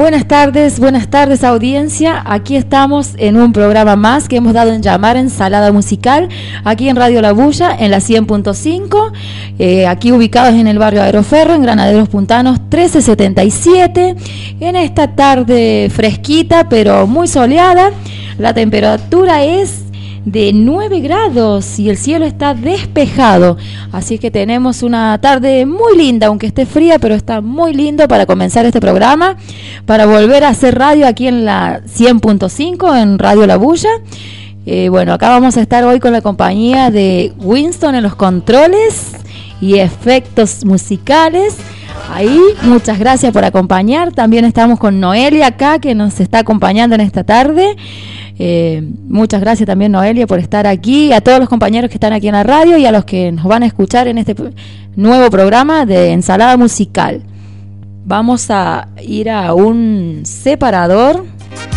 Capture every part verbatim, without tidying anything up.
Buenas tardes, buenas tardes audiencia. Aquí estamos en un programa más que hemos dado en llamar Ensalada Musical, aquí en Radio La Bulla, en la cien punto cinco, eh, aquí ubicados en el barrio Aeroferro, en Granaderos Puntanos trece setenta y siete, en esta tarde fresquita pero muy soleada. La temperatura es de nueve grados y el cielo está despejado, así que tenemos una tarde muy linda, aunque esté fría, pero está muy lindo para comenzar este programa, para volver a hacer radio aquí en la cien punto cinco, en Radio La Bulla. Eh, bueno, acá vamos a estar hoy con la compañía de Winston en los controles y efectos musicales. Ahí, muchas gracias por acompañar. También estamos con Noelia acá, que nos está acompañando en esta tarde. Eh, muchas gracias también, Noelia, por estar aquí, a todos los compañeros que están aquí en la radio y a los que nos van a escuchar en este nuevo programa de Ensalada Musical. Vamos a ir a un separador.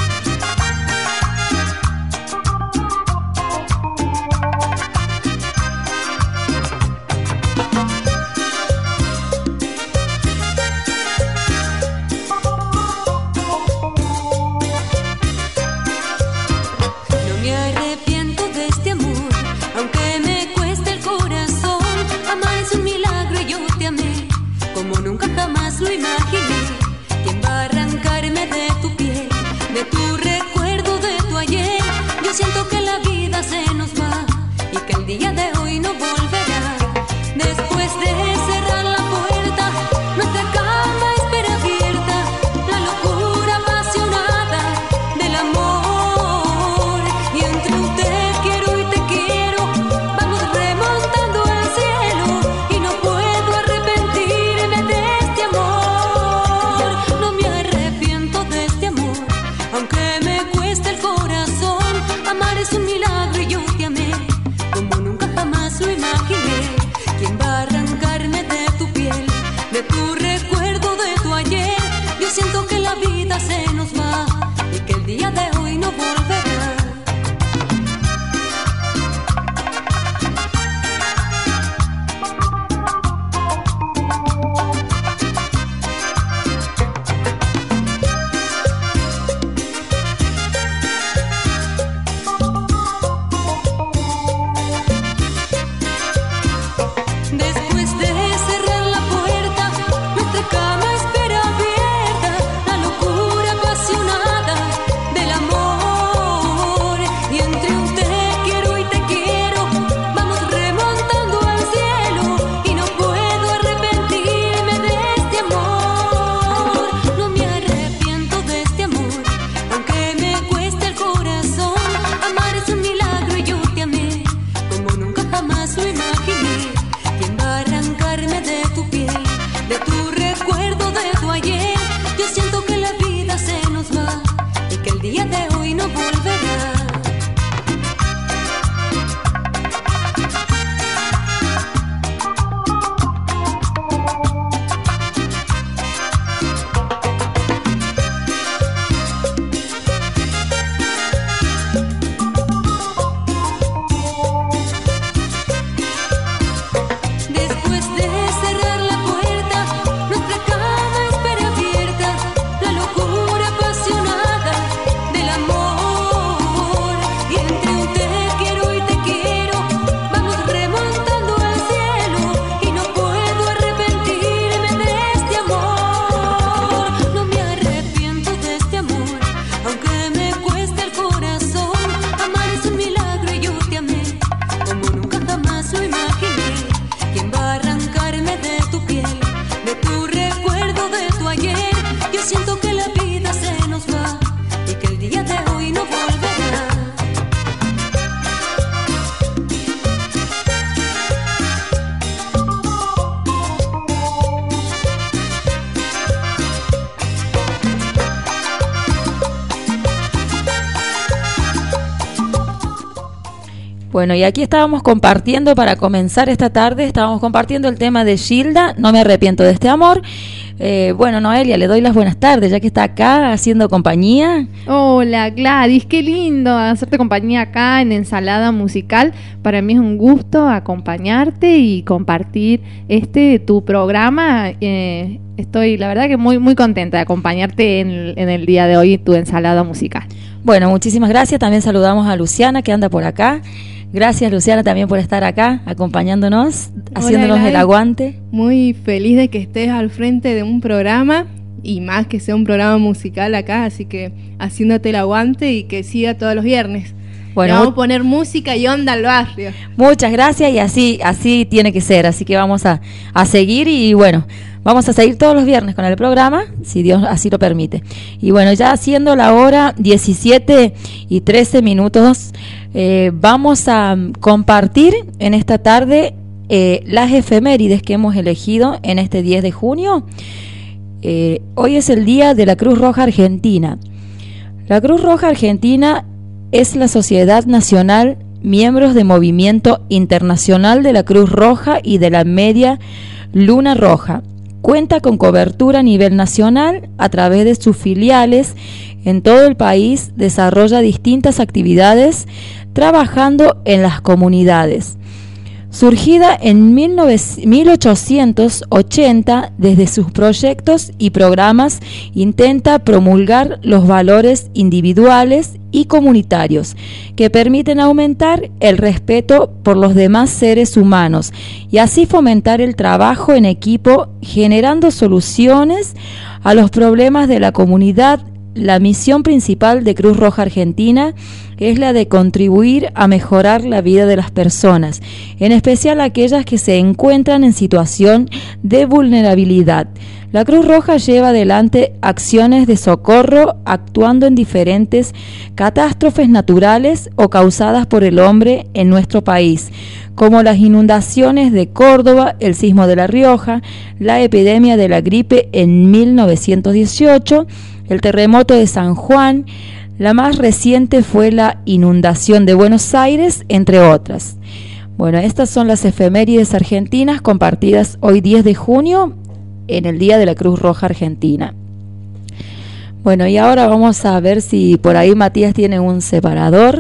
Siento que la vida se nos va y que el día de hoy no volverá. Después de cerrar la puerta, nuestra cama espera abierta, la locura apasionada del amor. Y entre un te quiero y te quiero, vamos remontando al cielo y no puedo arrepentirme de este amor. No me arrepiento de este amor, aunque me cueste el corazón. Amar es un milagro y yo te amé como nunca jamás lo imaginé. ¿Quién va a arrancarme de tu piel, de tu recuerdo, de tu ayer? Yo siento que la vida se nos va y que el día de hoy no volverá. Bueno, y aquí estábamos compartiendo, para comenzar esta tarde, estábamos compartiendo el tema de Gilda, No me arrepiento de este amor. Eh, bueno, Noelia, le doy las buenas tardes, ya que está acá haciendo compañía. Hola, Gladys, qué lindo hacerte compañía acá en Ensalada Musical. Para mí es un gusto acompañarte y compartir este tu programa. Eh, estoy, la verdad, que muy, muy contenta de acompañarte en, en el día de hoy en tu Ensalada Musical. Bueno, muchísimas gracias. También saludamos a Luciana, que anda por acá. Gracias, Luciana, también por estar acá, acompañándonos, Hola, haciéndonos Gladys. El aguante. Muy feliz de que estés al frente de un programa, y más que sea un programa musical acá, así que haciéndote el aguante y que siga todos los viernes. Bueno, le vamos a poner música y onda al barrio. Muchas gracias, y así así tiene que ser, así que vamos a, a seguir y bueno, vamos a seguir todos los viernes con el programa, si Dios así lo permite. Y bueno, ya siendo la hora diecisiete y trece minutos, eh, vamos a compartir en esta tarde eh, las efemérides que hemos elegido en este diez de junio. Eh, hoy es el día de la Cruz Roja Argentina. La Cruz Roja Argentina es la sociedad nacional, miembros de Movimiento Internacional de la Cruz Roja y de la Media Luna Roja. Cuenta con cobertura a nivel nacional a través de sus filiales en todo el país, desarrolla distintas actividades trabajando en las comunidades. Surgida en mil ochocientos ochenta, desde sus proyectos y programas intenta promulgar los valores individuales y comunitarios que permiten aumentar el respeto por los demás seres humanos y así fomentar el trabajo en equipo, generando soluciones a los problemas de la comunidad. La misión principal de Cruz Roja Argentina es la de contribuir a mejorar la vida de las personas, en especial aquellas que se encuentran en situación de vulnerabilidad. La Cruz Roja lleva adelante acciones de socorro actuando en diferentes catástrofes naturales o causadas por el hombre en nuestro país, como las inundaciones de Córdoba, el sismo de La Rioja, la epidemia de la gripe en mil novecientos dieciocho, el terremoto de San Juan. La más reciente fue la inundación de Buenos Aires, entre otras. Bueno, estas son las efemérides argentinas compartidas hoy diez de junio en el Día de la Cruz Roja Argentina. Bueno, y ahora vamos a ver si por ahí Matías tiene un separador.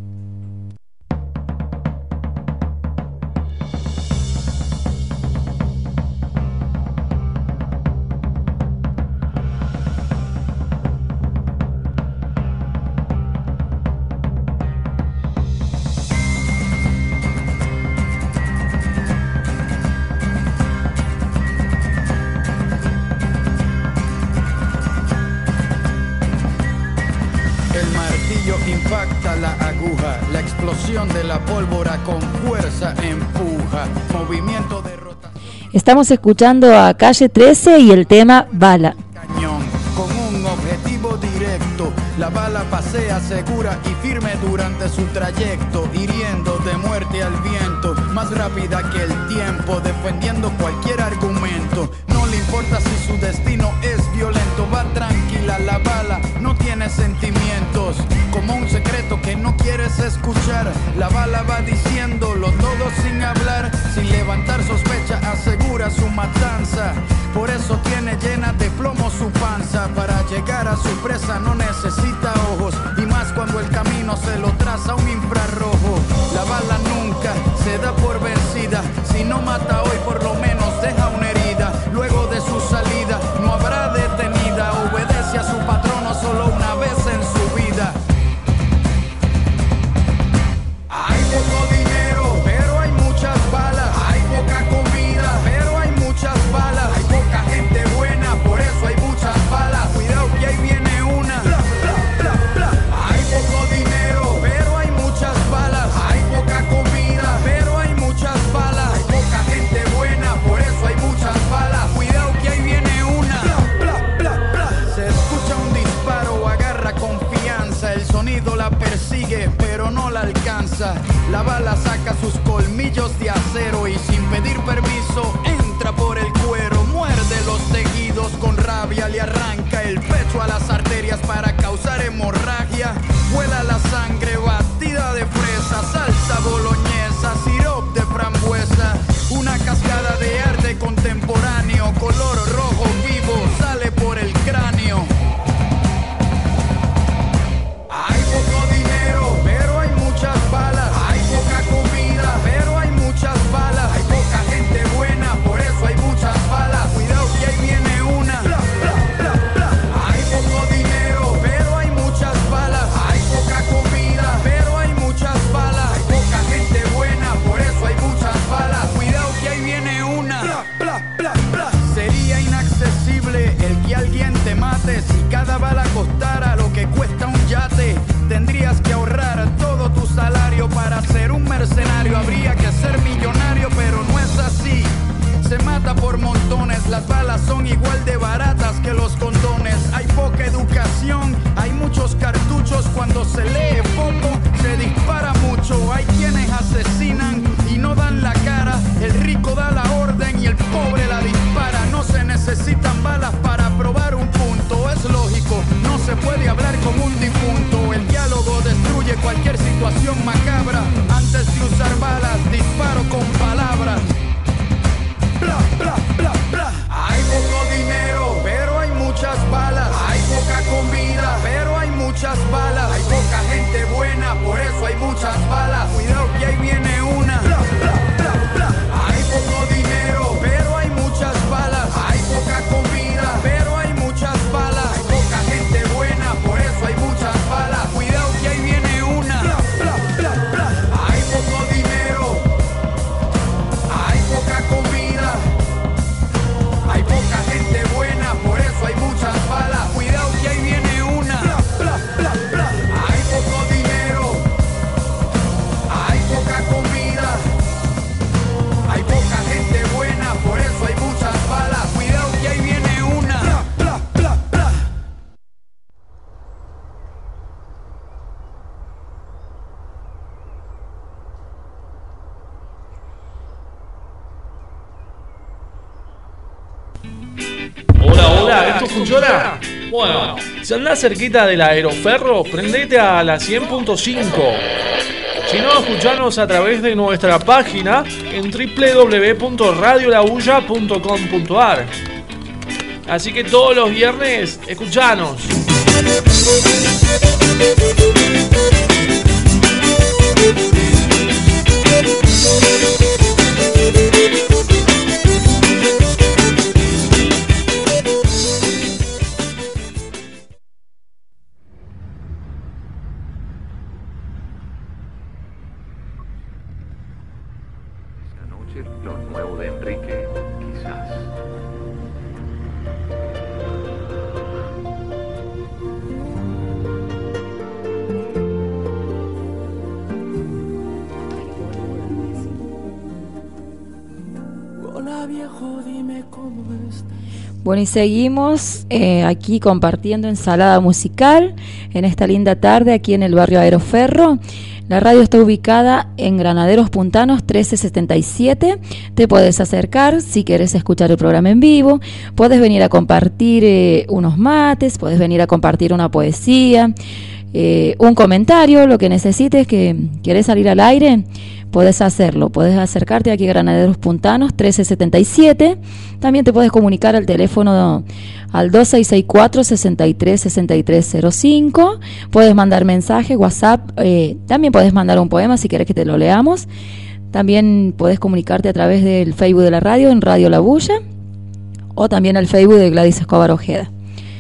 Impacta la aguja, la explosión de la pólvora con fuerza empuja, movimiento de rotación. Estamos escuchando a Calle trece y el tema Bala. Cañón, con un objetivo directo, la bala pasea segura y firme durante su trayecto, hiriendo de muerte al viento, más rápida que el tiempo, defendiendo cualquier argumento. No le importa si su destino es violento, va tranquila la bala, no tiene sentimientos. Como un secreto que no quieres escuchar, la bala va diciéndolo todo sin hablar, sin levantar sospecha, asegura su matanza. Por eso tiene llena de plomo su panza, para llegar a su presa no necesita ojos, y más cuando el camino se lo traza un infrarrojo. La bala nunca se da por vencida, si no mata hoy por lo menos deja una herida. Luego de su salida no habrá detenida, obedece a su patrono solo una vez en su vida. Hay poco dinero, pero hay muchas balas. Hay poca comida, pero hay muchas balas. Hay poca gente buena, por eso hay muchas balas. Cuidado que ahí viene una. Bla, bla, bla, bla. Hay poco dinero, pero hay muchas balas. Hay poca comida, pero hay muchas balas. Hay poca gente buena, por eso hay muchas balas. Cuidado que ahí viene una. Bla, bla, bla, bla. Se escucha un disparo, agarra confianza. El sonido la persigue, pero no la alcanza. La bala saca sus colmillos de acero y sin pedir permiso entra por el cuero. Muerde los tejidos, con rabia le arranca el pecho a las arterias para causar hemorragia. Vuela la sangre batida de fresa, salsa boloñesa, sirop de frambuesa. Una cascada de arte contemporáneo, color rojo vivo balas son igual de baratas que los condones. Hay poca educación, hay muchos cartuchos. Cuando se lee poco, se dispara mucho. Hay quienes asesinan y no dan la cara. El rico da la orden y el pobre la dispara. No se necesitan balas para probar un punto. Es lógico, no se puede hablar con un difunto. El diálogo destruye cualquier situación macabra. Antes de usar balas, disparo con palabras. Bla, bla, bla, bla. Hay poco dinero, pero hay muchas balas. Hay poca comida, pero hay muchas balas. Hay poca gente buena, por eso hay muchas balas. Cuidado que ahí viene una. Bla, bla, bla, bla. Hay poco dinero, pero hay muchas balas. Hay poca comida, pero hay muchas balas. Hay poca gente buena, por eso hay muchas balas. Cuidado que ahí viene una. Bla, bla, bla, bla. Hay poco dinero, hay poca comida, hay poca gente buena, por eso hay muchas balas. Cuidado que ahí viene una. Bla, bla, bla, bla. Hay poco dinero, hay poca comida, hay poca gente buena, por eso hay muchas balas. Cuidado que ahí viene una. Bla, bla, bla, bla. Hola, hola, ¿esto funciona? Bueno, si andás cerquita del aeroferro, prendete a la cien punto cinco. Si no, escuchanos a través de nuestra página en doble u doble u doble u punto radio la bulla punto com punto a r. Así que todos los viernes, escuchanos. Lo nuevo de Enrique, quizás. Hola viejo, dime cómo estás. Bueno, y seguimos eh, aquí compartiendo ensalada musical en esta linda tarde aquí en el barrio Aeroferro. La radio está ubicada en Granaderos Puntanos trece setenta y siete. Te puedes acercar si quieres escuchar el programa en vivo. Puedes venir a compartir eh, unos mates, puedes venir a compartir una poesía, eh, un comentario, lo que necesites, que quieres salir al aire, puedes hacerlo. Puedes acercarte aquí a Granaderos Puntanos trece setenta y siete. También te puedes comunicar al teléfono al dos seis seis cuatro, seis tres, seis tres cero cinco. Puedes mandar mensaje, WhatsApp. Eh, también puedes mandar un poema si quieres que te lo leamos. También puedes comunicarte a través del Facebook de la radio en Radio La Bulla, o también al Facebook de Gladys Escobar Ojeda.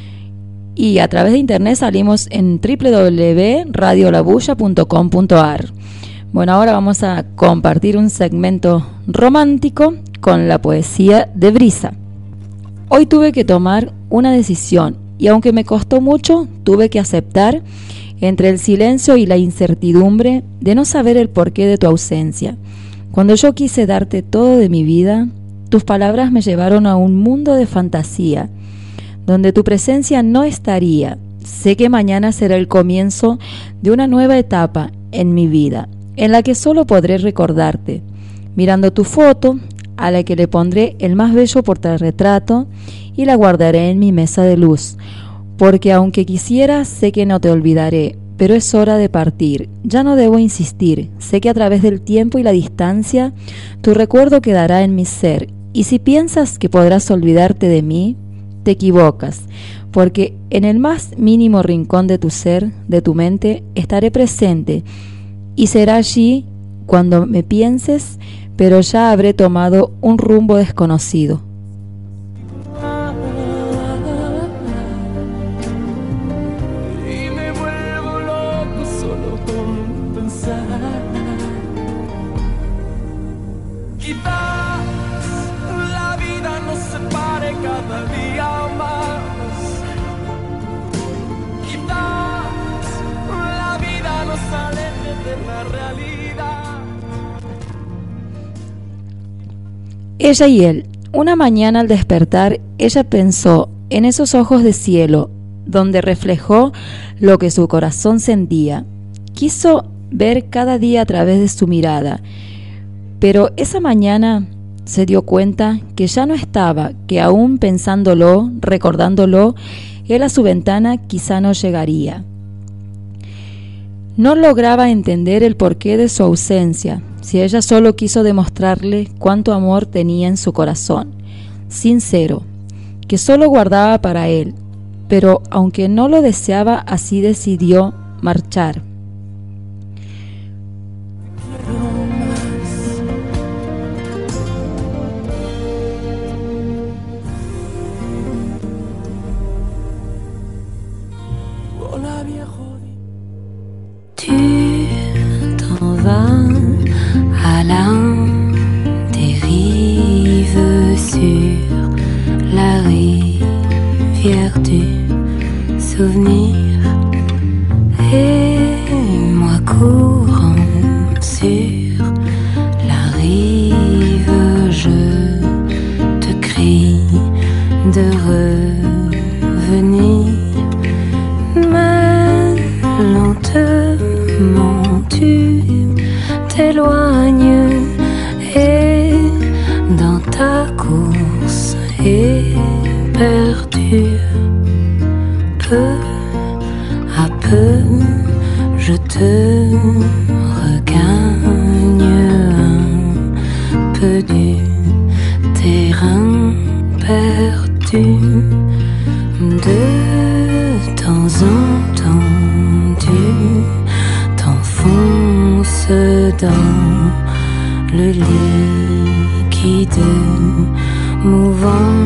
Y a través de internet salimos en doble u doble u doble u punto radio la bulla punto com punto a r. Bueno, ahora vamos a compartir un segmento romántico con la poesía de Brisa. Hoy tuve que tomar una decisión y aunque me costó mucho, tuve que aceptar entre el silencio y la incertidumbre de no saber el porqué de tu ausencia. Cuando yo quise darte todo de mi vida, tus palabras me llevaron a un mundo de fantasía, donde tu presencia no estaría. Sé que mañana será el comienzo de una nueva etapa en mi vida, en la que solo podré recordarte, mirando tu foto, a la que le pondré el más bello portarretrato y la guardaré en mi mesa de luz, porque aunque quisiera, sé que no te olvidaré, pero es hora de partir. Ya no debo insistir, sé que a través del tiempo y la distancia, tu recuerdo quedará en mi ser, y si piensas que podrás olvidarte de mí, te equivocas, porque en el más mínimo rincón de tu ser, de tu mente, estaré presente, y será allí cuando me pienses, pero ya habré tomado un rumbo desconocido. Y me vuelvo loco solo con pensar. Quizás la vida nos separe cada día más. Quizás la vida nos aleje de la realidad. Ella y él Una mañana al despertar, ella pensó en esos ojos de cielo, donde reflejó lo que su corazón sentía. Quiso ver cada día a través de su mirada, pero esa mañana se dio cuenta que ya no estaba, que aún pensándolo, recordándolo, él a su ventana quizá no llegaría. No lograba entender el porqué de su ausencia, si ella solo quiso demostrarle cuánto amor tenía en su corazón, sincero, que solo guardaba para él, pero aunque no lo deseaba, así decidió marchar. Tu t'en vas à la dérive sur la rivière du souvenir, et moi courant sur la rive, je te crie de revenir. Mais lentement tu t'éloignes, et dans ta course éperdue, peu à peu je te regagne un peu du terrain perdu. De temps en temps tu t'enfonces dans le liquide mouvant,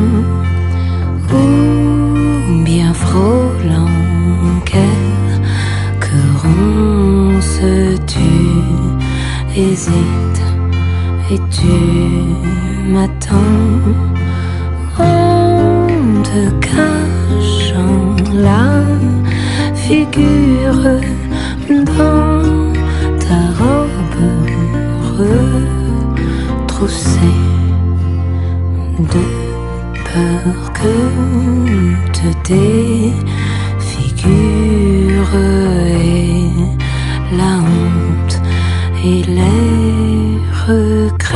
ou bien frôlant quelques ronces, tu hésites et tu m'attends en te cachant la figure dans ta robe retroussée, de peur que te défigure et la honte et les regrets.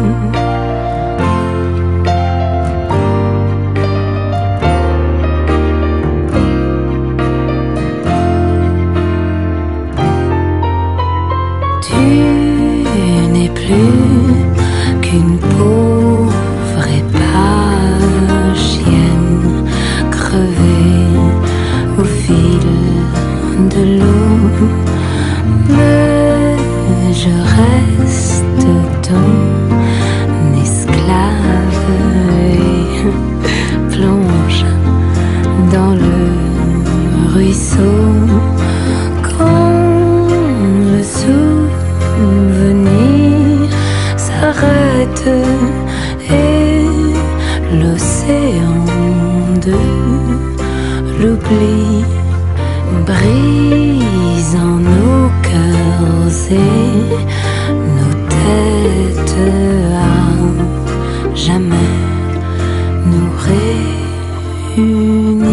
Qu'une pauvre épagienne crevée au fil de l'eau, mais je reste ton esclave et plonge dans le ruisseau quand le souvenir s'arrête et l'océan de l'oubli brise en nos cœurs et nos têtes à jamais nous réunir.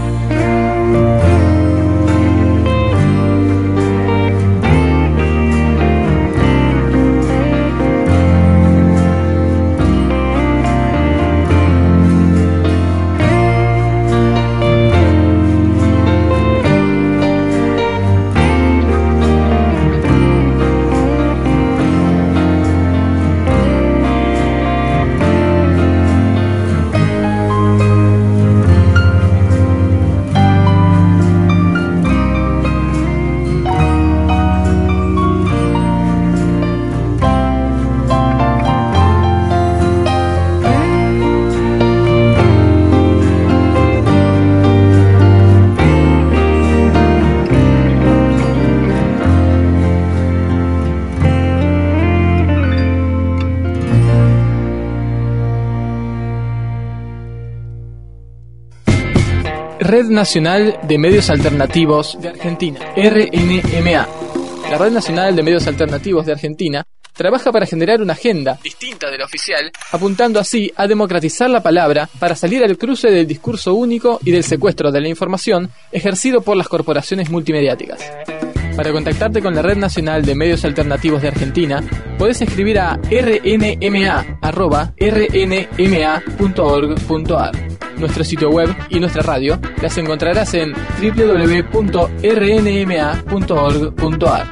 Red Nacional de Medios Alternativos de Argentina, R N M A. La Red Nacional de Medios Alternativos de Argentina trabaja para generar una agenda distinta de la oficial, apuntando así a democratizar la palabra para salir al cruce del discurso único y del secuestro de la información ejercido por las corporaciones multimediáticas. Para contactarte con la Red Nacional de Medios Alternativos de Argentina, podés escribir a r n m a arroba r n m a punto org punto a r. Nuestro sitio web y nuestra radio las encontrarás en w w w punto r n m a punto org punto a r.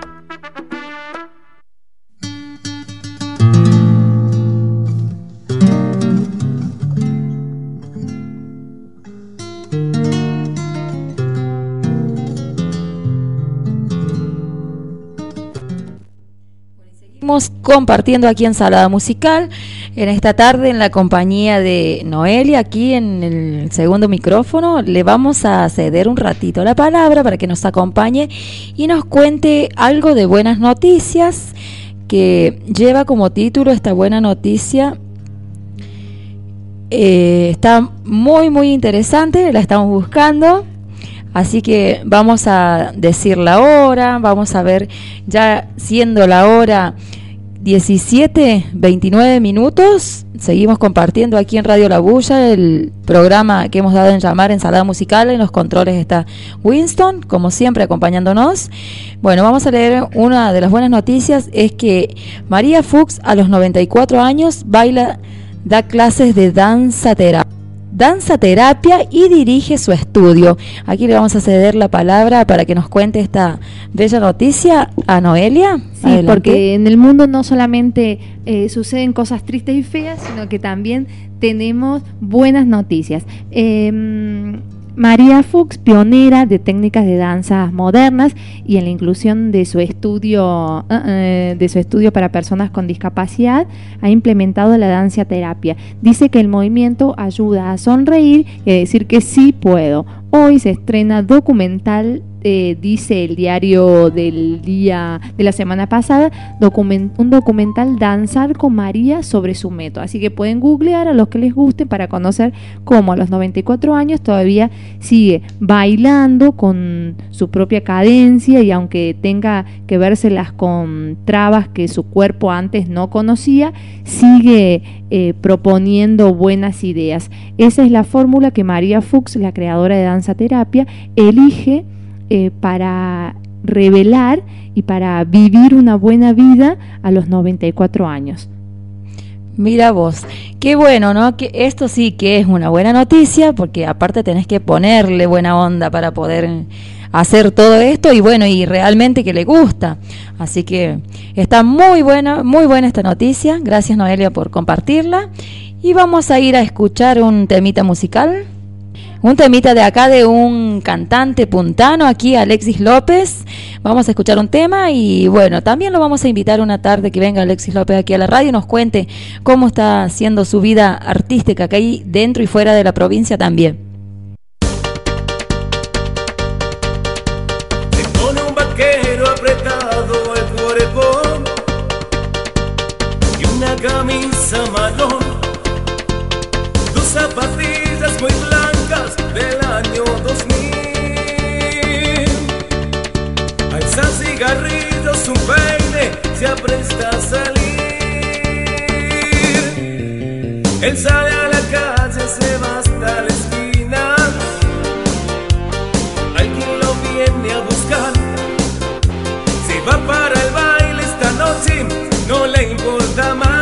Compartiendo aquí en Ensalada Musical en esta tarde en la compañía de Noelia aquí en el segundo micrófono. Le vamos a ceder un ratito la palabra para que nos acompañe y nos cuente algo de buenas noticias que lleva como título esta buena noticia. Eh, está muy muy interesante, la estamos buscando. Así que vamos a decir la hora, vamos a ver, ya siendo la hora diecisiete veintinueve minutos, seguimos compartiendo aquí en Radio La Bulla el programa que hemos dado en llamar Ensalada Musical. En los controles está Winston, como siempre acompañándonos. Bueno, vamos a leer una de las buenas noticias, es que María Fuchs a los noventa y cuatro años baila, da clases de danza terapia. danza terapia y dirige su estudio. Aquí le vamos a ceder la palabra para que nos cuente esta bella noticia a Noelia. Sí, adelante. Porque en el mundo no solamente eh, suceden cosas tristes y feas, sino que también tenemos buenas noticias. Eh, María Fuchs, pionera de técnicas de danzas modernas y en la inclusión de su estudio uh, uh, de su estudio para personas con discapacidad, ha implementado la danza terapia. Dice que el movimiento ayuda a sonreír y a decir que sí puedo. Hoy se estrena documental, eh, dice el diario del día de la semana pasada, document, un documental Danzar con María sobre su método. Así que pueden googlear a los que les guste para conocer cómo a los noventa y cuatro años todavía sigue bailando con su propia cadencia y aunque tenga que vérselas con trabas que su cuerpo antes no conocía, sigue eh, proponiendo buenas ideas. Esa es la fórmula que María Fuchs, la creadora de danza terapia, elige eh, para revelar y para vivir una buena vida a los noventa y cuatro años. Mira vos, qué bueno, ¿no? Que esto sí que es una buena noticia, porque aparte tenés que ponerle buena onda para poder hacer todo esto y bueno, y realmente que le gusta. Así que está muy buena, muy buena esta noticia. Gracias, Noelia, por compartirla. Y vamos a ir a escuchar un temita musical. Un temita de acá de un cantante puntano, aquí Alexis López. Vamos a escuchar un tema y bueno, también lo vamos a invitar una tarde que venga Alexis López aquí a la radio y nos cuente cómo está haciendo su vida artística acá ahí dentro y fuera de la provincia también. Se pone un vaquero apretado el cuerpo y una camisa marrón, dos zapatillas muy blancas del año dos mil. Alza cigarrillos, un peine, se apresta a salir. Él sale a la calle, se va hasta la esquina. Alguien lo viene a buscar. Si va para el baile esta noche, no le importa más.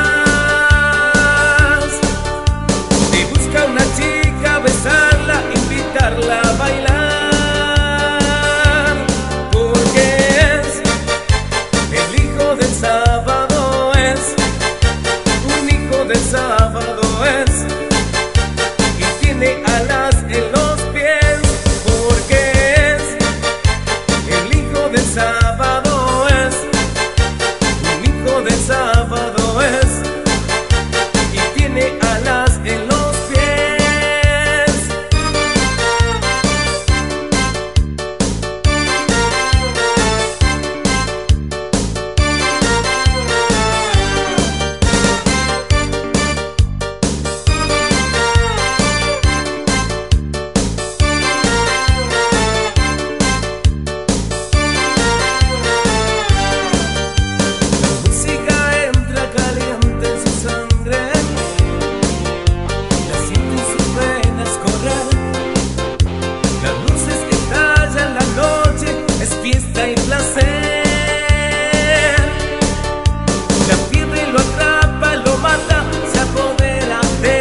Si busca una chica, besarla, invitarla a bailar, porque es el hijo del sábado, es un hijo del sábado, es, y fiesta y placer. La fiebre lo atrapa, lo mata, se apodera de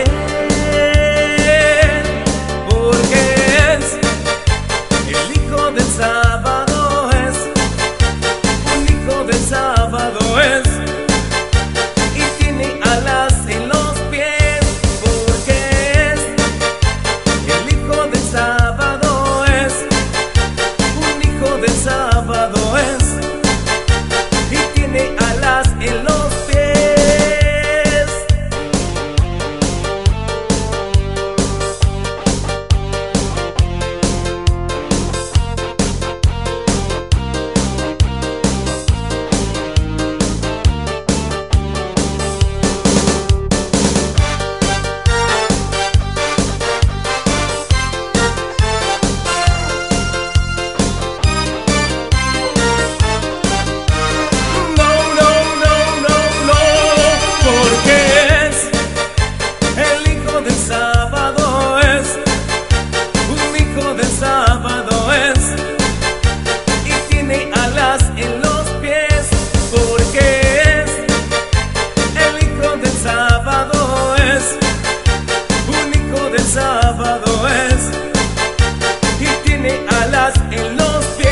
él, porque es el hijo del sábado, es un hijo del sábado, es, y tiene alas en los pies, porque es el hijo del sábado, es un hijo del sábado, es, y tiene alas en los pies. No, no, no, no, no, porque es el hijo del sábado, es un hijo del sábado, es, y tiene alas en los pies, porque es el hijo del sábado, es un hijo del sábado, es, y tiene alas en los pies.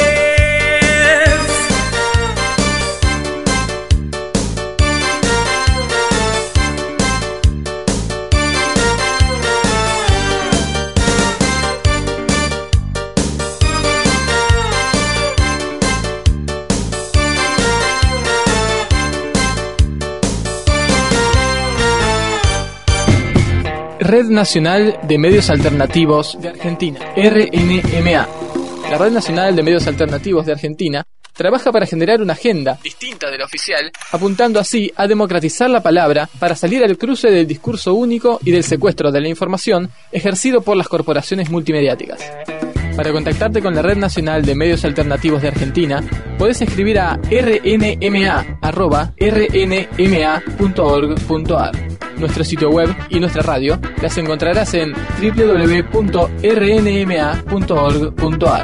Red Nacional de Medios Alternativos de Argentina, R N M A. La Red Nacional de Medios Alternativos de Argentina trabaja para generar una agenda distinta de la oficial, apuntando así a democratizar la palabra para salir al cruce del discurso único y del secuestro de la información ejercido por las corporaciones multimediáticas. Para contactarte con la Red Nacional de Medios Alternativos de Argentina, podés escribir a r n m a arroba r n m a punto org punto a r. Nuestro sitio web y nuestra radio las encontrarás en w w w punto r n m a punto org punto a r.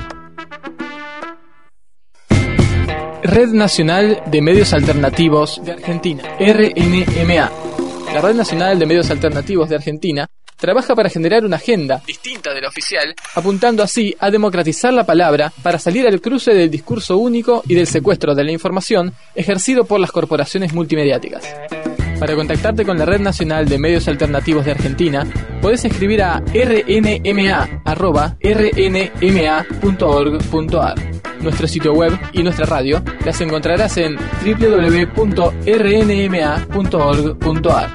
Red Nacional de Medios Alternativos de Argentina, R N M A. La Red Nacional de Medios Alternativos de Argentina trabaja para generar una agenda distinta de la oficial, apuntando así a democratizar la palabra para salir al cruce del discurso único y del secuestro de la información ejercido por las corporaciones multimediáticas. Para contactarte con la Red Nacional de Medios Alternativos de Argentina, podés escribir a r n m a arroba r n m a punto org punto a r. Nuestro sitio web y nuestra radio las encontrarás en w w w punto r n m a punto org punto a r.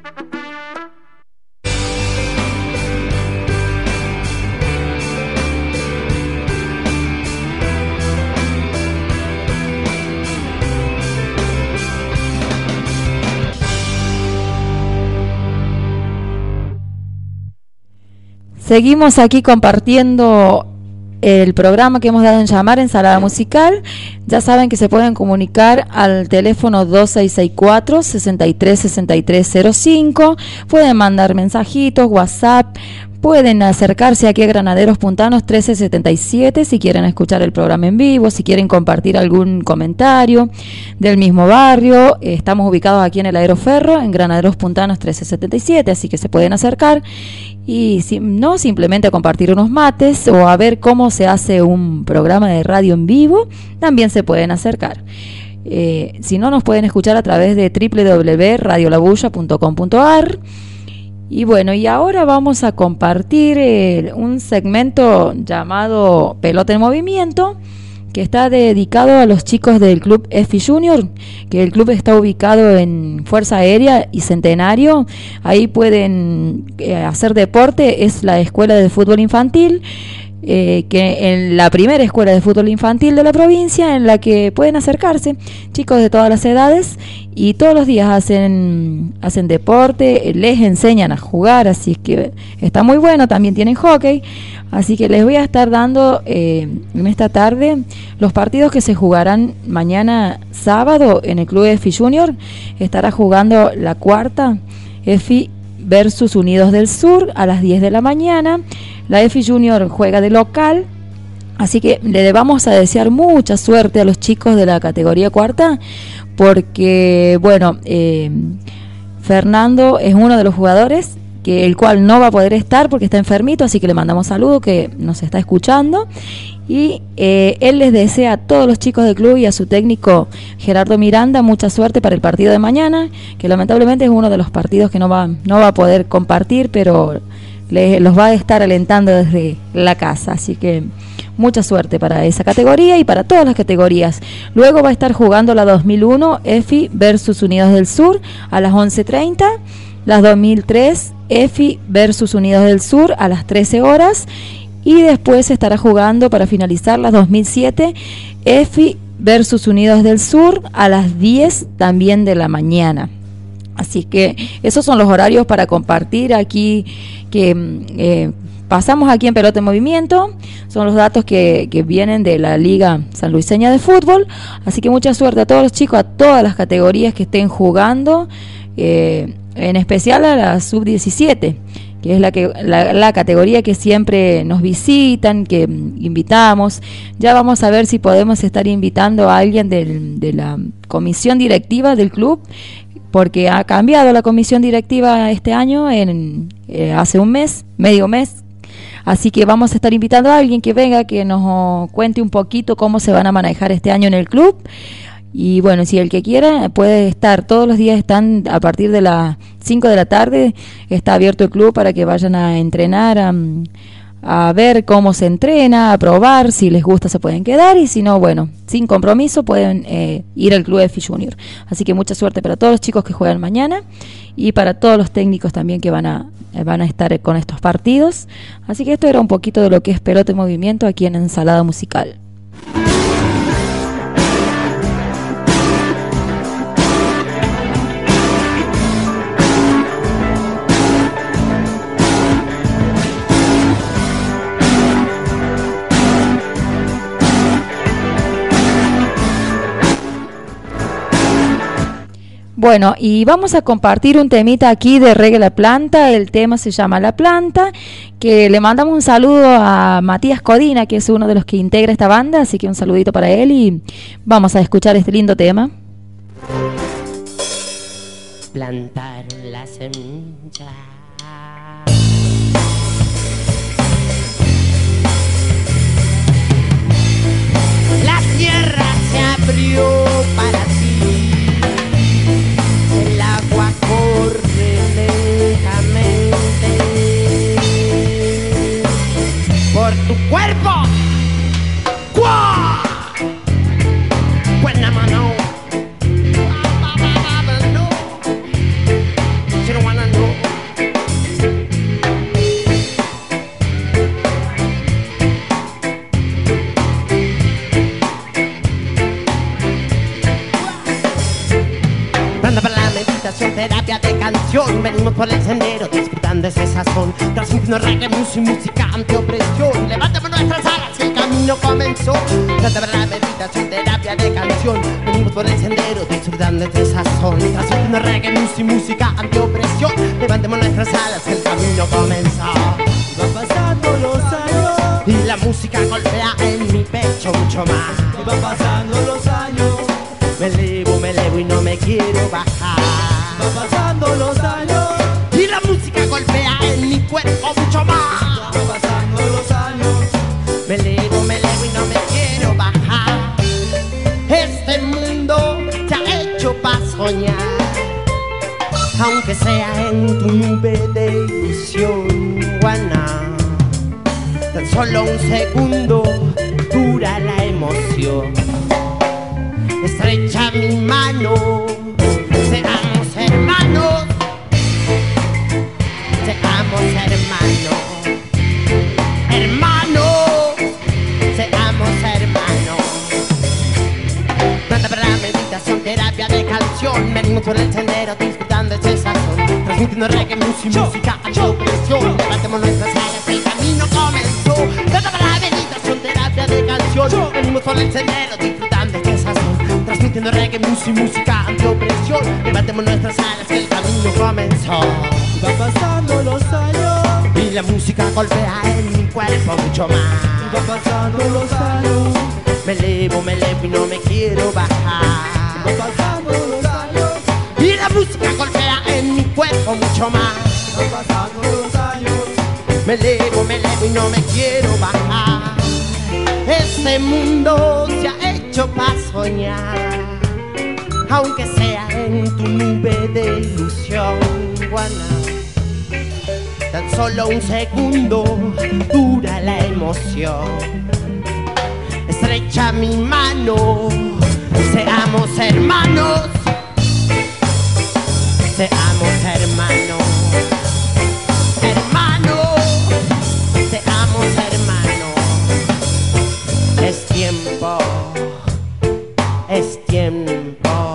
Seguimos aquí compartiendo el programa que hemos dado en llamar Ensalada Musical. Ya saben que se pueden comunicar al teléfono dos seis seis cuatro, seis tres seis tres cero cinco. Pueden mandar mensajitos, WhatsApp. Pueden acercarse aquí a Granaderos Puntanos trece setenta y siete si quieren escuchar el programa en vivo, si quieren compartir algún comentario del mismo barrio. Estamos ubicados aquí en el Aeroferro, en Granaderos Puntanos trece setenta y siete, así que se pueden acercar y si no, simplemente a compartir unos mates o a ver cómo se hace un programa de radio en vivo, también se pueden acercar. Eh, si no, nos pueden escuchar a través de w w w punto radio la bulla punto com punto a r. Y bueno, y ahora vamos a compartir eh, un segmento llamado Pelota en Movimiento, que está dedicado a los chicos del Club EFI Junior, que el club está ubicado en Fuerza Aérea y Centenario. Ahí pueden eh, hacer deporte, es la escuela de fútbol infantil, eh, que en la primera escuela de fútbol infantil de la provincia, en la que pueden acercarse chicos de todas las edades y todos los días hacen hacen deporte, les enseñan a jugar, así que está muy bueno. También tienen hockey, así que les voy a estar dando eh, en esta tarde los partidos que se jugarán mañana sábado en el Club EFI Junior. Estará jugando la cuarta EFI versus Unidos del Sur a las diez de la mañana. La EFI Junior juega de local Así que le vamos a desear mucha suerte a los chicos de la categoría cuarta, porque, bueno, eh, Fernando es uno de los jugadores que el cual no va a poder estar porque está enfermito, así que le mandamos saludos, que nos está escuchando. Y eh, él les desea a todos los chicos del club y a su técnico Gerardo Miranda mucha suerte para el partido de mañana, que lamentablemente es uno de los partidos que no va, no va a poder compartir, pero les, los va a estar alentando desde la casa, así que mucha suerte para esa categoría y para todas las categorías. Luego va a estar jugando la dos mil uno E F I versus Unidos del Sur a las once treinta, las dos mil tres E F I versus Unidos del Sur a las trece horas, y después se estará jugando para finalizar las dos mil siete E F I versus Unidos del Sur a las diez también de la mañana. Así que esos son los horarios para compartir aquí, que eh, pasamos aquí en Pelota en Movimiento. Son los datos que, que vienen de la Liga Sanluiseña de Fútbol. Así que mucha suerte a todos los chicos, a todas las categorías que estén jugando, eh, en especial a la sub diecisiete, que es la, que, la, la categoría que siempre nos visitan, que invitamos. Ya vamos a ver si podemos estar invitando a alguien del, de la comisión directiva del club, porque ha cambiado la comisión directiva este año, en eh, hace un mes, medio mes. Así que vamos a estar invitando a alguien que venga, que nos cuente un poquito cómo se van a manejar este año en el club. Y bueno, si el que quiera puede estar, todos los días están a partir de las cinco de la tarde, está abierto el club para que vayan a entrenar, a, a ver cómo se entrena, a probar, si les gusta se pueden quedar, y si no, bueno, sin compromiso pueden eh, ir al club E F I Junior. Así que mucha suerte para todos los chicos que juegan mañana y para todos los técnicos también que van a, van a estar con estos partidos. Así que esto era un poquito de lo que es Pelota en Movimiento aquí en Ensalada Musical. Bueno, y vamos a compartir un temita aquí de Reggae La Planta. El tema se llama La Planta, que le mandamos un saludo a Matías Codina, que es uno de los que integra esta banda, así que un saludito para él y vamos a escuchar este lindo tema. Plantar la semilla. La tierra se abrió para ti. El agua corre lentamente por tu cuerpo. ¡Cuá! Buena mano. You don't wanna know. Terapia de canción, venimos por el sendero disfrutando ese sazón, transmitiendo reggae, música y música antiopresión. Levantemos nuestras alas, el camino comenzó. Trata de la meditación, terapia de canción, venimos por el sendero disfrutando ese sazón, transmitiendo reggae, música y música antiopresión. Levantemos nuestras alas, el camino comenzó. Y van pasando los años y la música golpea en mi pecho mucho más. Y van pasando los años, me elevo, me elevo y no me quiero bajar. van pasando los años y la música golpea en mi cuerpo mucho más. Van pasando los años, me elevo, me elevo y no me quiero bajar. Este mundo te ha hecho pa' soñar, aunque sea en tu nube de ilusión. Guaná, tan solo un segundo dura la emoción. Estrecha mi mano, seamos hermanos, seamos hermanos, hermanos, seamos hermanos. Planta para la meditación, terapia de canción, venimos por el sendero disfrutando ese sazón, transmitiendo reggae, música, música, antiopresión. Levantemos nuestras alas, el camino comenzó. Planta para la meditación, terapia de canción, venimos por el sendero disfrutando ese sazón, transmitiendo reggae, música y música antiopresión. Levantemos nuestras alas que el camino comenzó. van pasando los años y la música golpea en mi cuerpo mucho más. van pasando los años. Me elevo, me elevo y no me quiero bajar. Van pasando los años. Y la música golpea en mi cuerpo mucho más. Van pasando los años. Me elevo, me elevo y no me quiero bajar. Este mundo se ha hecho para soñar, aunque sea en tu nube de ilusión, guana. Tan solo un segundo dura la emoción. Estrecha mi mano, seamos hermanos. Seamos hermanos. Hermanos, seamos hermanos. Es tiempo, es tiempo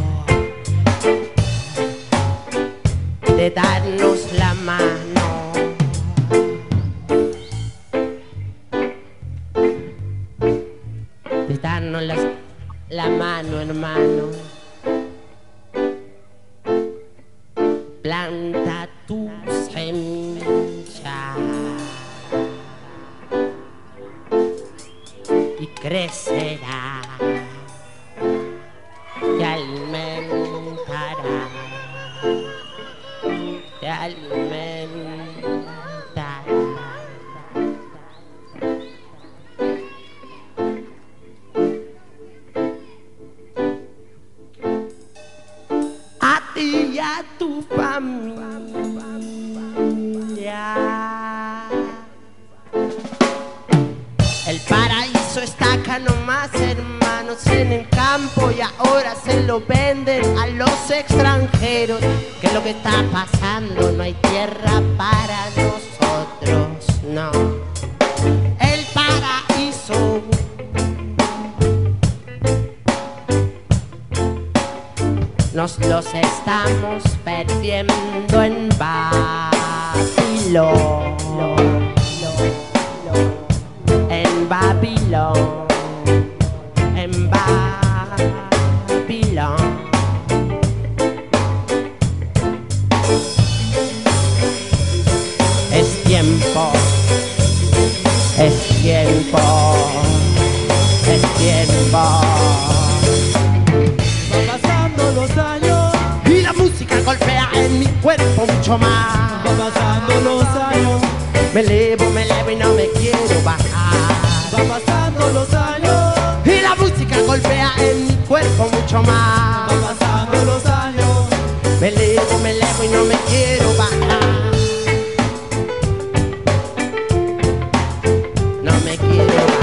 de darnos la mano. De darnos la, la mano, hermano. Planta tu semilla y crecerá y alimentará, te alimentará. A ti y a tu familia. El paraíso está acá nomás, hermanos, en el campo, y ahora se lo venden a los extranjeros. ¿Qué es lo que está pasando? No hay tierra para nosotros, no. El paraíso nos los estamos perdiendo en Babilón. En Babilón, en Babilón. Es tiempo, es tiempo, es tiempo. Van pasando los años y la música golpea en mi cuerpo mucho más. Van pasando los años. Me elevo, me elevo y no me quiero bajar. Van pasando los años y la música golpea en mi cuerpo mucho más. Van pasando los años. Me elevo, me elevo y no me quiero bajar. No me quiero bajar.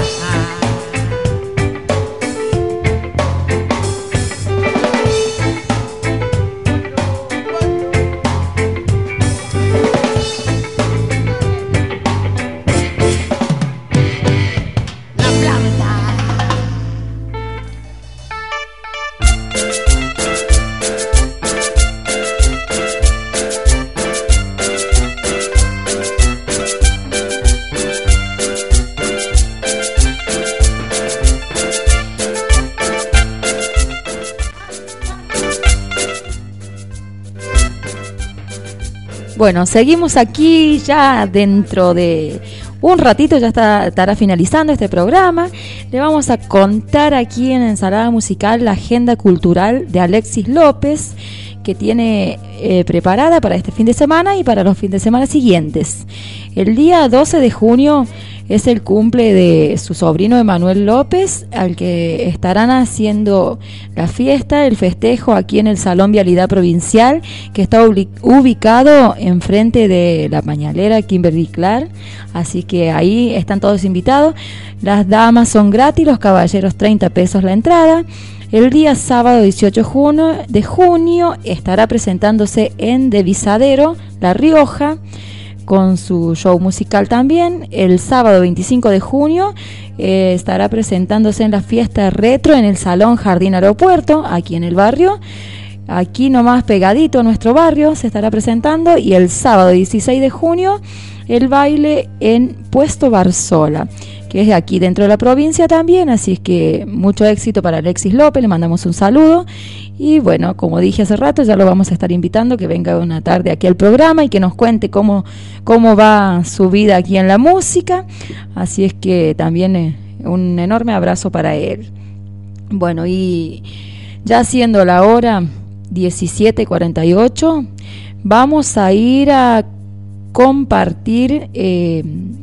Bueno, seguimos aquí ya dentro de un ratito, ya está, estará finalizando este programa. Le vamos a contar aquí en Ensalada Musical la agenda cultural de Alexis López, que tiene eh, preparada para este fin de semana y para los fines de semana siguientes. El día doce de junio es el cumple de su sobrino Emanuel López, al que estarán haciendo la fiesta, el festejo aquí en el Salón Vialidad Provincial, que está ubicado enfrente de la pañalera Kimberly Clark, así que ahí están todos invitados. Las damas son gratis, los caballeros treinta pesos la entrada. El día sábado dieciocho de junio estará presentándose en Devisadero, La Rioja, con su show musical también. El sábado veinticinco de junio eh, estará presentándose en la fiesta retro en el Salón Jardín Aeropuerto, aquí en el barrio. Aquí nomás pegadito a nuestro barrio se estará presentando. Y el sábado dieciséis de junio el baile en Puesto Barzola, que es aquí dentro de la provincia también, así es que mucho éxito para Alexis López, le mandamos un saludo. Y bueno, como dije hace rato, ya lo vamos a estar invitando que venga una tarde aquí al programa y que nos cuente cómo, cómo va su vida aquí en la música. Así es que también eh, un enorme abrazo para él. Bueno, y ya siendo la hora diecisiete cuarenta y ocho, vamos a ir a compartir eh,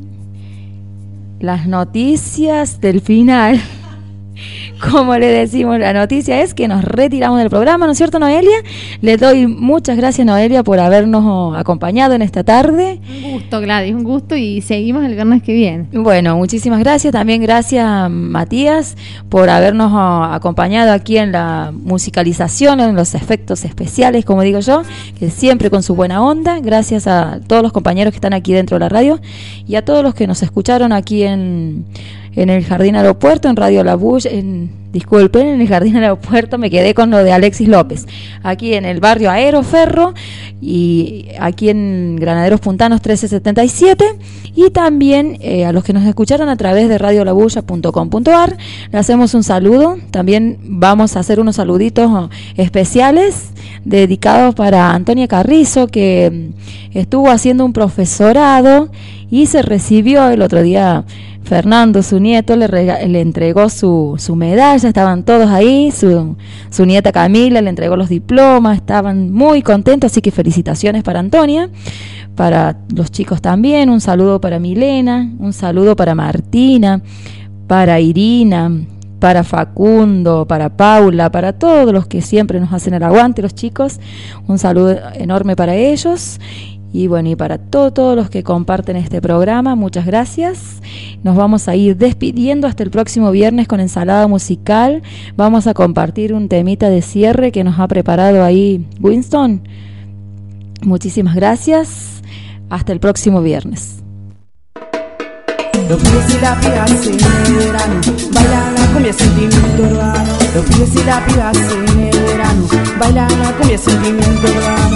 las noticias del final. Como le decimos, la noticia es que nos retiramos del programa, ¿no es cierto, Noelia? Le doy muchas gracias, Noelia, por habernos acompañado en esta tarde. Un gusto, Gladys, un gusto, y seguimos el viernes que viene. Bueno, muchísimas gracias. También gracias, Matías, por habernos acompañado aquí en la musicalización, en los efectos especiales, como digo yo, que siempre con su buena onda. Gracias a todos los compañeros que están aquí dentro de la radio y a todos los que nos escucharon aquí en... en el Jardín Aeropuerto, en Radio La Bulla, en, disculpen, en el Jardín Aeropuerto, me quedé con lo de Alexis López, aquí en el barrio Aeroferro y aquí en Granaderos Puntanos trece setenta y siete, y también eh, a los que nos escucharon a través de radio la bulla punto com punto a r, le hacemos un saludo. También vamos a hacer unos saluditos especiales dedicados para Antonia Carrizo, que estuvo haciendo un profesorado y se recibió el otro día. Fernando, su nieto, le, rega- le entregó su, su medalla, estaban todos ahí, su, su nieta Camila le entregó los diplomas, estaban muy contentos, así que felicitaciones para Antonia, para los chicos también, un saludo para Milena, un saludo para Martina, para Irina, para Facundo, para Paula, para todos los que siempre nos hacen el aguante, los chicos, un saludo enorme para ellos. Y bueno, y para todo, todos los que comparten este programa, muchas gracias. Nos vamos a ir despidiendo hasta el próximo viernes con Ensalada Musical. Vamos a compartir un temita de cierre que nos ha preparado ahí Winston. Muchísimas gracias. Hasta el próximo viernes. Los pibes y la piba en el verano bailan la cumbia sentimiento urbano. Los pibes y la piba en el verano bailan la cumbia sentimiento urbano.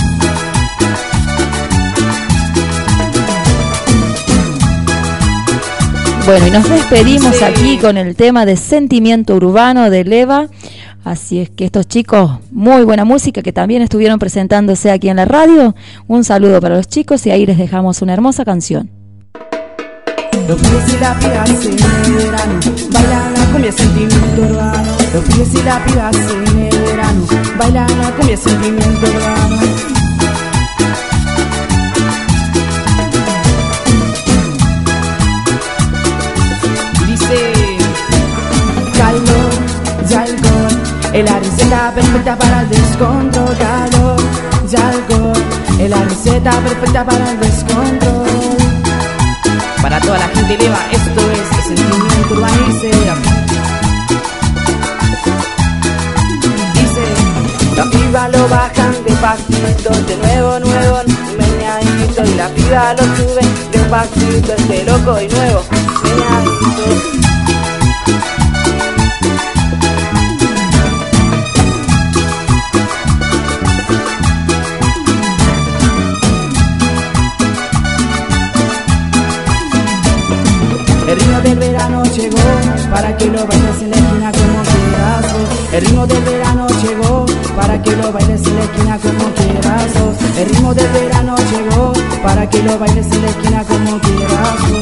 Bueno, y nos despedimos sí. aquí con el tema de Sentimiento Urbano de Leva. Así es que estos chicos, muy buena música, que también estuvieron presentándose aquí en la radio. Un saludo para los chicos y ahí les dejamos una hermosa canción. Los pibes y la piba en el verano bailan la cumbia sentimiento urbano. Los pibes y la piba en el verano bailan la cumbia sentimiento urbano. Calor, ya alcohol, es la receta perfecta para el descontrol. Calor, ya alcohol, es la receta perfecta para el descontrol. Para toda la gente leva, esto es el sentimiento urbano. Dice, dice, la piba lo bajan de pasito, de nuevo, nuevo, meñadito. Y la piba lo sube de un pasito, este loco y nuevo, meñadito. El ritmo del verano llegó para que lo bailes en la esquina como quieras. El ritmo del verano llegó para que lo bailes en la esquina como quieras. El ritmo del verano llegó para que lo bailes en la esquina como quieras.